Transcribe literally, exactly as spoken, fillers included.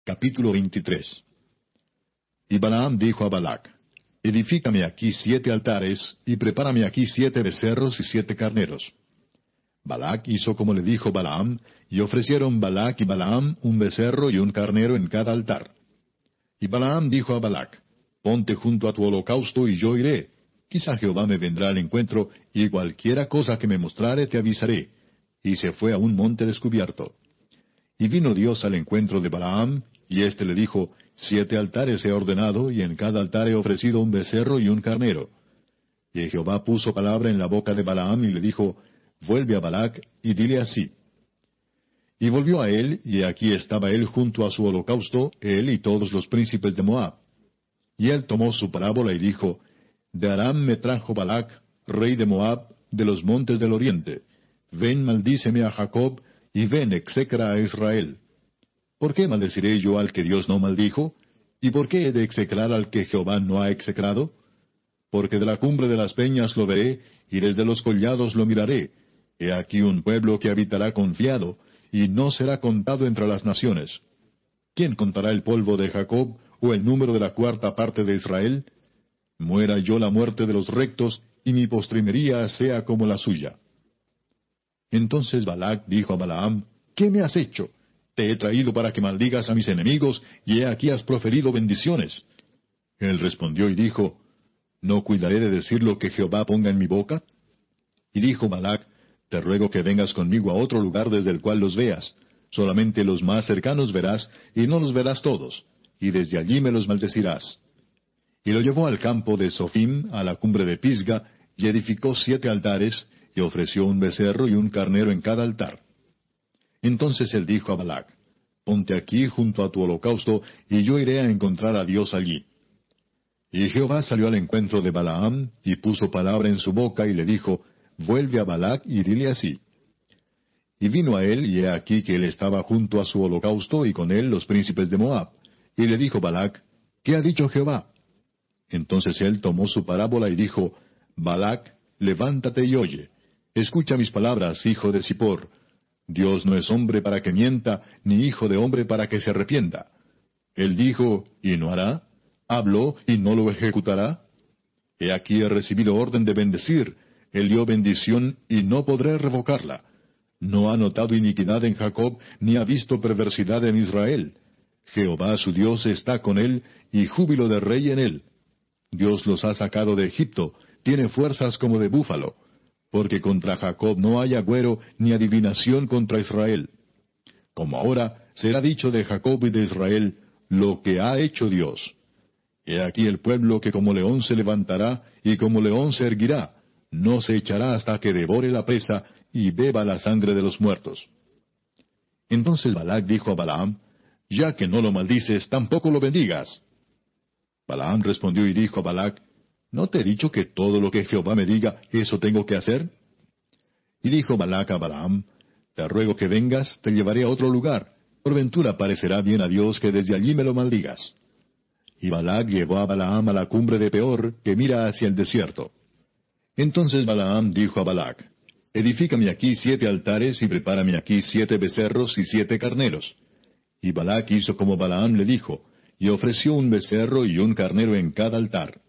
Capítulo veintitrés. Y Balaam dijo a Balac: Edifícame aquí siete altares, y prepárame aquí siete becerros y siete carneros. Balac hizo como le dijo Balaam, y ofrecieron Balac y Balaam un becerro y un carnero en cada altar. Y Balaam dijo a Balac: Ponte junto a tu holocausto, y yo iré. Quizá Jehová me vendrá al encuentro, y cualquiera cosa que me mostrare te avisaré. Y se fue a un monte descubierto. Y vino Dios al encuentro de Balaam, y éste le dijo: Siete altares he ordenado, y en cada altar he ofrecido un becerro y un carnero. Y Jehová puso palabra en la boca de Balaam, y le dijo: Vuelve a Balac, y dile así. Y volvió a él, y aquí estaba él junto a su holocausto, él y todos los príncipes de Moab. Y él tomó su parábola y dijo: De Aram me trajo Balac, rey de Moab, de los montes del oriente. Ven, maldíceme a Jacob, y ven, execra a Israel. ¿Por qué maldeciré yo al que Dios no maldijo? ¿Y por qué he de execrar al que Jehová no ha execrado? Porque de la cumbre de las peñas lo veré, y desde los collados lo miraré. He aquí un pueblo que habitará confiado, y no será contado entre las naciones. ¿Quién contará el polvo de Jacob, o el número de la cuarta parte de Israel? Muera yo la muerte de los rectos, y mi postrimería sea como la suya. Entonces Balac dijo a Balaam: ¿Qué me has hecho? Te he traído para que maldigas a mis enemigos, y he aquí has proferido bendiciones. Él respondió y dijo: ¿No cuidaré de decir lo que Jehová ponga en mi boca? Y dijo Balac: Te ruego que vengas conmigo a otro lugar desde el cual los veas. Solamente los más cercanos verás, y no los verás todos, y desde allí me los maldecirás. Y lo llevó al campo de Sophim, a la cumbre de Pisga, y edificó siete altares, y ofreció un becerro y un carnero en cada altar. Entonces él dijo a Balac: Ponte aquí junto a tu holocausto, y yo iré a encontrar a Dios allí. Y Jehová salió al encuentro de Balaam, y puso palabra en su boca, y le dijo: Vuelve a Balac, y dile así. Y vino a él, y he aquí que él estaba junto a su holocausto, y con él los príncipes de Moab. Y le dijo Balac: ¿Qué ha dicho Jehová? Entonces él tomó su parábola y dijo: Balac, levántate y oye. Escucha mis palabras, hijo de Zippor. Dios no es hombre para que mienta, ni hijo de hombre para que se arrepienta. Él dijo, y no hará. Habló, y no lo ejecutará. He aquí he recibido orden de bendecir. Él dio bendición, y no podré revocarla. No ha notado iniquidad en Jacob, ni ha visto perversidad en Israel. Jehová su Dios está con él, y júbilo de rey en él. Dios los ha sacado de Egipto, tiene fuerzas como de búfalo. Porque contra Jacob no hay agüero, ni adivinación contra Israel. Como ahora será dicho de Jacob y de Israel, lo que ha hecho Dios. He aquí el pueblo que como león se levantará, y como león se erguirá, no se echará hasta que devore la presa, y beba la sangre de los muertos. Entonces Balac dijo a Balaam: Ya que no lo maldices, tampoco lo bendigas. Balaam respondió y dijo a Balac: ¿No te he dicho que todo lo que Jehová me diga, eso tengo que hacer? Y dijo Balac a Balaam: Te ruego que vengas, te llevaré a otro lugar. Por ventura parecerá bien a Dios que desde allí me lo maldigas. Y Balac llevó a Balaam a la cumbre de Peor, que mira hacia el desierto. Entonces Balaam dijo a Balac: Edifícame aquí siete altares, y prepárame aquí siete becerros y siete carneros. Y Balac hizo como Balaam le dijo, y ofreció un becerro y un carnero en cada altar.